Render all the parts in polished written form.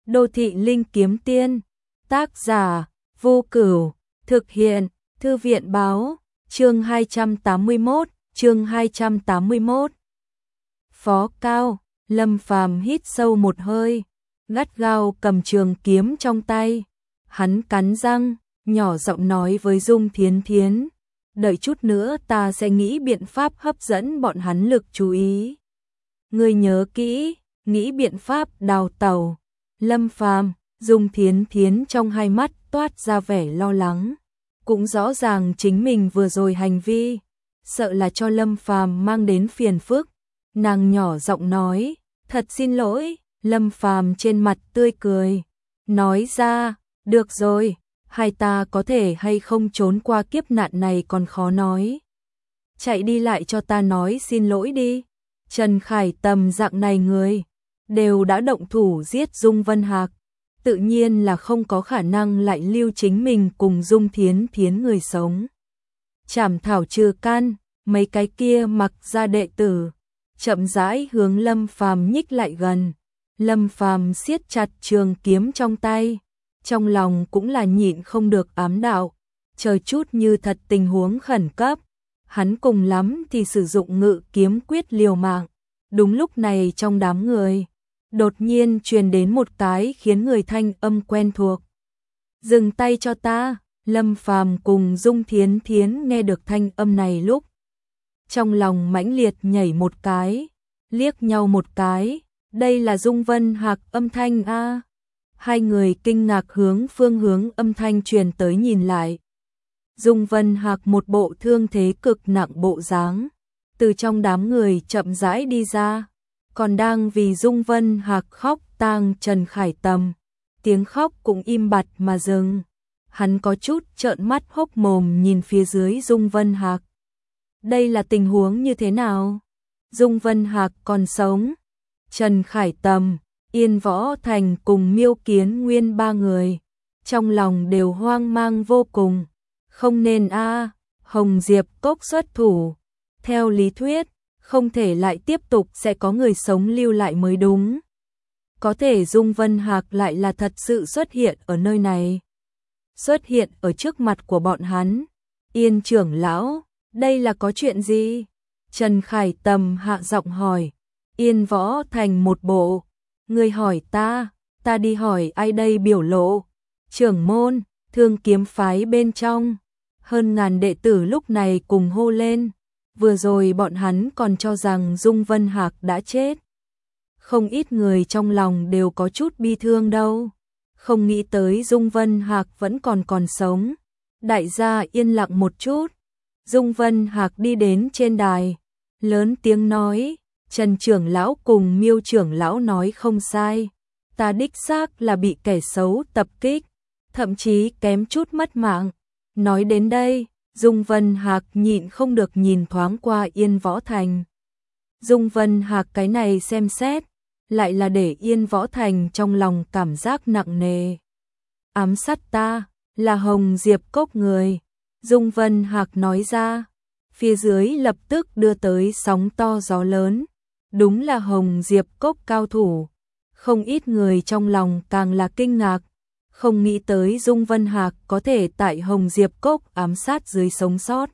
Đô thị linh kiếm tiên, tác giả, Vô Cửu, thực hiện, Thư viện báo, chương 281. Phó Cao, Lâm Phàm hít sâu một hơi, gắt gao cầm trường kiếm trong tay. Hắn cắn răng, nhỏ giọng nói với Dung Thiến Thiến, đợi chút nữa ta sẽ nghĩ biện pháp hấp dẫn bọn hắn lực chú ý. Ngươi nhớ kỹ, nghĩ biện pháp đào tẩu. Lâm Phàm, Dung Thiến Thiến trong hai mắt toát ra vẻ lo lắng, cũng rõ ràng chính mình vừa rồi hành vi, sợ là cho Lâm Phàm mang đến phiền phức. Nàng nhỏ giọng nói, thật xin lỗi. Lâm Phàm trên mặt tươi cười, nói ra, được rồi, hai ta có thể hay không trốn qua kiếp nạn này còn khó nói. Chạy đi lại cho ta nói xin lỗi đi. Trần Khải Tầm dạng này người, đều đã động thủ giết Dung Vân Hạc, tự nhiên là không có khả năng lại lưu chính mình cùng Dung Thiến Thiến người sống. Chảm thảo trừ căn, mấy cái kia mặc ra đệ tử, chậm rãi hướng Lâm Phàm nhích lại gần. Lâm Phàm siết chặt trường kiếm trong tay, trong lòng cũng là nhịn không được ám đạo, chờ chút như thật tình huống khẩn cấp, hắn cùng lắm thì sử dụng ngự kiếm quyết liều mạng. Đúng lúc này trong đám người, đột nhiên truyền đến một cái khiến người thanh âm quen thuộc. Dừng tay cho ta. Lâm Phàm cùng Dung Thiến Thiến nghe được thanh âm này lúc, trong lòng mãnh liệt nhảy một cái, liếc nhau một cái, đây là Dung Vân Hạc âm thanh a. Hai người kinh ngạc hướng phương hướng âm thanh truyền tới nhìn lại. Dung Vân Hạc một bộ thương thế cực nặng bộ dáng, từ trong đám người chậm rãi đi ra, còn đang vì Dung Vân Hạc khóc tang Trần Khải Tầm, tiếng khóc cũng im bặt mà dừng. Hắn có chút trợn mắt hốc mồm nhìn phía dưới Dung Vân Hạc. Đây là tình huống như thế nào? Dung Vân Hạc còn sống? Trần Khải Tầm, Yên Võ Thành cùng Miêu Kiến Nguyên ba người, trong lòng đều hoang mang vô cùng. Không nên a, Hồng Diệp Cốc xuất thủ. Theo lý thuyết, không thể lại tiếp tục sẽ có người sống lưu lại mới đúng. Có thể Dung Vân Hạc lại là thật sự xuất hiện ở nơi này. Xuất hiện ở trước mặt của bọn hắn. Yên trưởng lão, đây là có chuyện gì? Trần Khải Tầm hạ giọng hỏi. Yên Võ Thành một bộ, người hỏi ta đi hỏi ai đây biểu lộ. Trưởng môn, Thương Kiếm phái bên trong, hơn ngàn đệ tử lúc này cùng hô lên. Vừa rồi bọn hắn còn cho rằng Dung Vân Hạc đã chết. Không ít người trong lòng đều có chút bi thương đâu. Không nghĩ tới Dung Vân Hạc vẫn còn sống. Đại gia yên lặng một chút. Dung Vân Hạc đi đến trên đài, lớn tiếng nói, Trần trưởng lão cùng Miêu trưởng lão nói không sai. Ta đích xác là bị kẻ xấu tập kích, thậm chí kém chút mất mạng. Nói đến đây, Dung Vân Hạc nhịn không được nhìn thoáng qua Yên Võ Thành. Dung Vân Hạc cái này xem xét, lại là để Yên Võ Thành trong lòng cảm giác nặng nề. Ám sát ta, là Hồng Diệp Cốc người. Dung Vân Hạc nói ra, phía dưới lập tức đưa tới sóng to gió lớn. Đúng là Hồng Diệp Cốc cao thủ. Không ít người trong lòng càng là kinh ngạc, không nghĩ tới Dung Vân Hạc có thể tại Hồng Diệp Cốc ám sát dưới sống sót.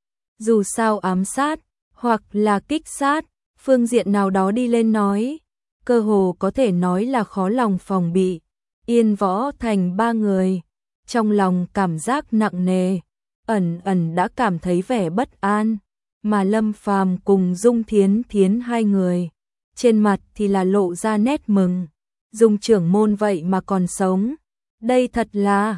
Dù sao ám sát, hoặc là kích sát, phương diện nào đó đi lên nói, cơ hồ có thể nói là khó lòng phòng bị. Yên Võ Thành ba người, trong lòng cảm giác nặng nề, ẩn ẩn đã cảm thấy vẻ bất an, mà Lâm Phàm cùng Dung Thiến Thiến hai người, trên mặt thì là lộ ra nét mừng. Dung trưởng môn vậy mà còn sống, đây thật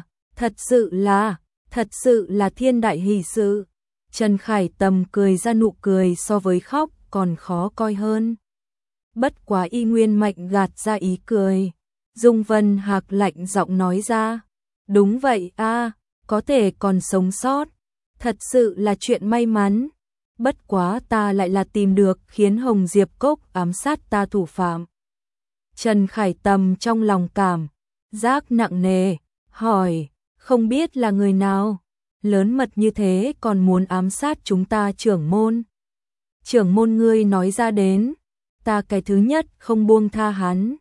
sự là thiên đại hỷ sự. Trần Khải Tầm cười ra nụ cười so với khóc còn khó coi hơn. Bất quá y nguyên mạnh gạt ra ý cười. Dung Vân Hạc lạnh giọng nói ra, đúng vậy a, có thể còn sống sót, thật sự là chuyện may mắn. Bất quá ta lại là tìm được khiến Hồng Diệp Cốc ám sát ta thủ phạm. Trần Khải Tầm trong lòng cảm giác nặng nề, hỏi, không biết là người nào, lớn mật như thế còn muốn ám sát chúng ta trưởng môn. Trưởng môn ngươi nói ra đến, ta cái thứ nhất không buông tha hắn.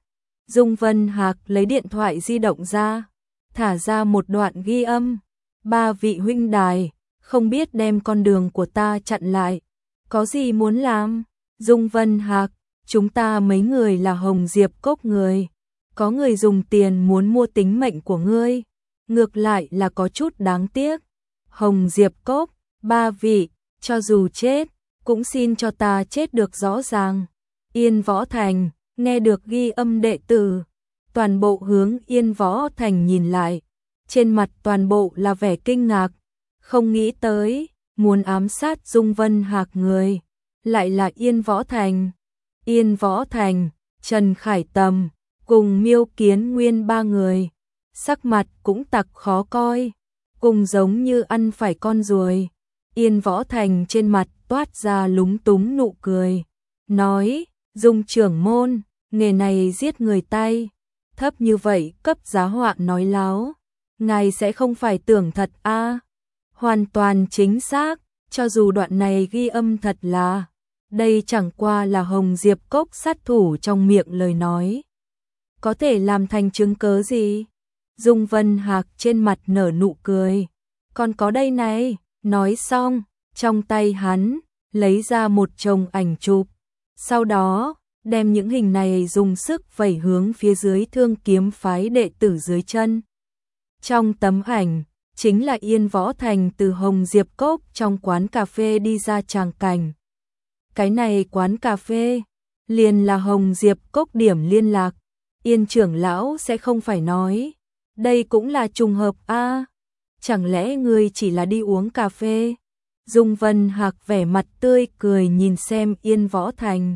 Dung Vân Hạc lấy điện thoại di động ra, thả ra một đoạn ghi âm. Ba vị huynh đài, không biết đem con đường của ta chặn lại, có gì muốn làm? Dung Vân Hạc, chúng ta mấy người là Hồng Diệp Cốc người, có người dùng tiền muốn mua tính mệnh của ngươi, ngược lại là có chút đáng tiếc. Hồng Diệp Cốc, ba vị, cho dù chết, cũng xin cho ta chết được rõ ràng. Yên Võ Thành, nghe được ghi âm đệ tử, toàn bộ hướng Yên Võ Thành nhìn lại, trên mặt toàn bộ là vẻ kinh ngạc, không nghĩ tới, muốn ám sát Dung Vân Hạc người, lại là Yên Võ Thành. Yên Võ Thành, Trần Khải Tầm, cùng Miêu Kiến Nguyên ba người, sắc mặt cũng tặc khó coi, cùng giống như ăn phải con ruồi. Yên Võ Thành trên mặt toát ra lúng túng nụ cười, nói, Dung trưởng môn, nghề này giết người tay, thấp như vậy cấp giá họa nói láo, ngài sẽ không phải tưởng thật a? Hoàn toàn chính xác, cho dù đoạn này ghi âm thật là, đây chẳng qua là Hồng Diệp Cốc sát thủ trong miệng lời nói. Có thể làm thành chứng cớ gì? Dung Vân Hạc trên mặt nở nụ cười. Còn có đây này, nói xong, trong tay hắn, lấy ra một chồng ảnh chụp. Sau đó, đem những hình này dùng sức vẩy hướng phía dưới Thương Kiếm phái đệ tử dưới chân. Trong tấm ảnh, chính là Yên Võ Thành từ Hồng Diệp Cốc trong quán cà phê đi ra tràng cảnh. Cái này quán cà phê, liền là Hồng Diệp Cốc điểm liên lạc. Yên trưởng lão sẽ không phải nói, đây cũng là trùng hợp a? Chẳng lẽ ngươi chỉ là đi uống cà phê? Dung Vân Hạc vẻ mặt tươi cười nhìn xem Yên Võ Thành.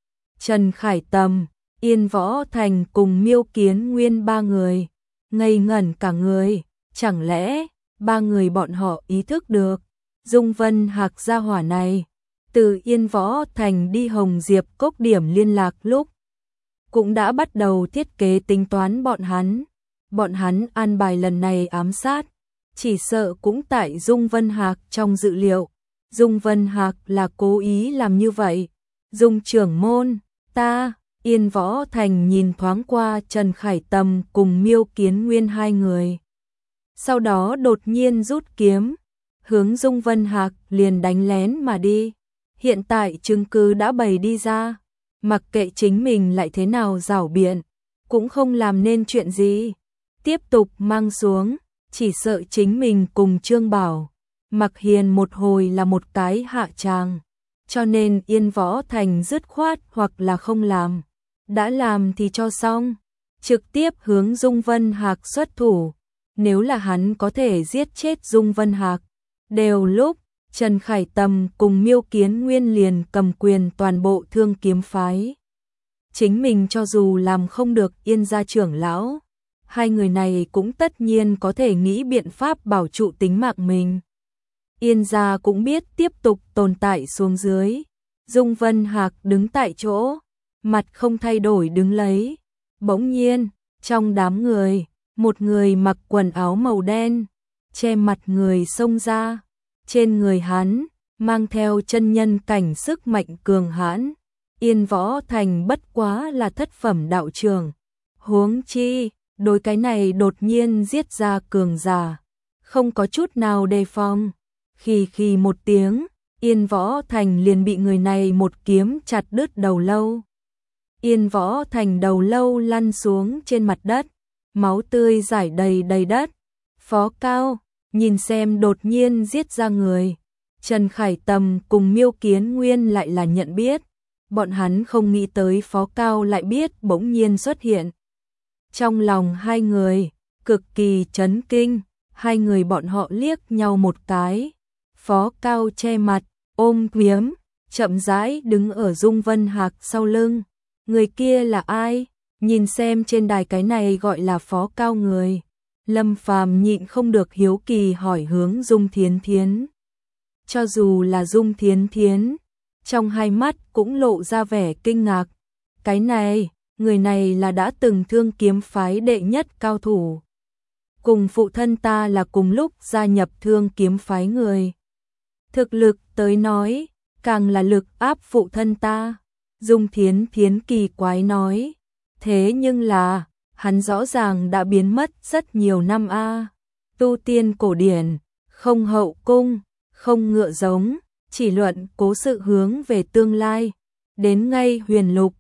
Trần Khải Tầm, Yên Võ Thành cùng Miêu Kiến Nguyên ba người, ngây ngẩn cả người, chẳng lẽ ba người bọn họ ý thức được, Dung Vân Hạc gia hỏa này, từ Yên Võ Thành đi Hồng Diệp Cốc điểm liên lạc lúc, cũng đã bắt đầu thiết kế tính toán bọn hắn an bài lần này ám sát, chỉ sợ cũng tại Dung Vân Hạc trong dự liệu, Dung Vân Hạc là cố ý làm như vậy. Dung trưởng môn, ta, Yên Võ Thành nhìn thoáng qua Trần Khải Tầm cùng Miêu Kiến Nguyên hai người. Sau đó đột nhiên rút kiếm, hướng Dung Vân Hạc liền đánh lén mà đi. Hiện tại chứng cứ đã bày đi ra, mặc kệ chính mình lại thế nào giảo biện, cũng không làm nên chuyện gì. Tiếp tục mang xuống, chỉ sợ chính mình cùng Trương Bảo, Mặc Hiền một hồi là một cái hạ tràng. Cho nên Yên Võ Thành dứt khoát hoặc là không làm. Đã làm thì cho xong, trực tiếp hướng Dung Vân Hạc xuất thủ. Nếu là hắn có thể giết chết Dung Vân Hạc, đều lúc Trần Khải Tầm cùng Miêu Kiến Nguyên liền cầm quyền toàn bộ Thương Kiếm phái. Chính mình cho dù làm không được Yên gia trưởng lão, hai người này cũng tất nhiên có thể nghĩ biện pháp bảo trụ tính mạng mình. Yên gia cũng biết tiếp tục tồn tại xuống dưới. Dung Vân Hạc đứng tại chỗ, mặt không thay đổi đứng lấy. Bỗng nhiên, trong đám người, một người mặc quần áo màu đen, che mặt người xông ra. Trên người hắn, mang theo chân nhân cảnh sức mạnh cường hãn. Yên Võ Thành bất quá là thất phẩm đạo trường. Huống chi, đối cái này đột nhiên giết ra cường giả, không có chút nào đề phòng. Khì một tiếng, Yên Võ Thành liền bị người này một kiếm chặt đứt đầu lâu. Yên Võ Thành đầu lâu lăn xuống trên mặt đất, máu tươi rải đầy đất. Phó Cao, nhìn xem đột nhiên giết ra người. Trần Khải Tầm cùng Miêu Kiến Nguyên lại là nhận biết. Bọn hắn không nghĩ tới Phó Cao lại biết bỗng nhiên xuất hiện. Trong lòng hai người, cực kỳ chấn kinh, hai người bọn họ liếc nhau một cái. Phó Cao che mặt, ôm kiếm, chậm rãi đứng ở Dung Vân Hạc sau lưng. Người kia là ai? Nhìn xem trên đài cái này gọi là Phó Cao người. Lâm Phàm nhịn không được hiếu kỳ hỏi hướng Dung Thiến Thiến. Cho dù là Dung Thiến Thiến, trong hai mắt cũng lộ ra vẻ kinh ngạc. Cái này, người này là đã từng Thương Kiếm phái đệ nhất cao thủ. Cùng phụ thân ta là cùng lúc gia nhập Thương Kiếm phái người. Thực lực tới nói, càng là lực áp phụ thân ta. Dung Thiến Thiến kỳ quái nói, Thế nhưng là, hắn rõ ràng đã biến mất rất nhiều năm a. Tu tiên cổ điển, không hậu cung, không ngựa giống, chỉ luận cố sự hướng về tương lai. Đến ngay huyền lục,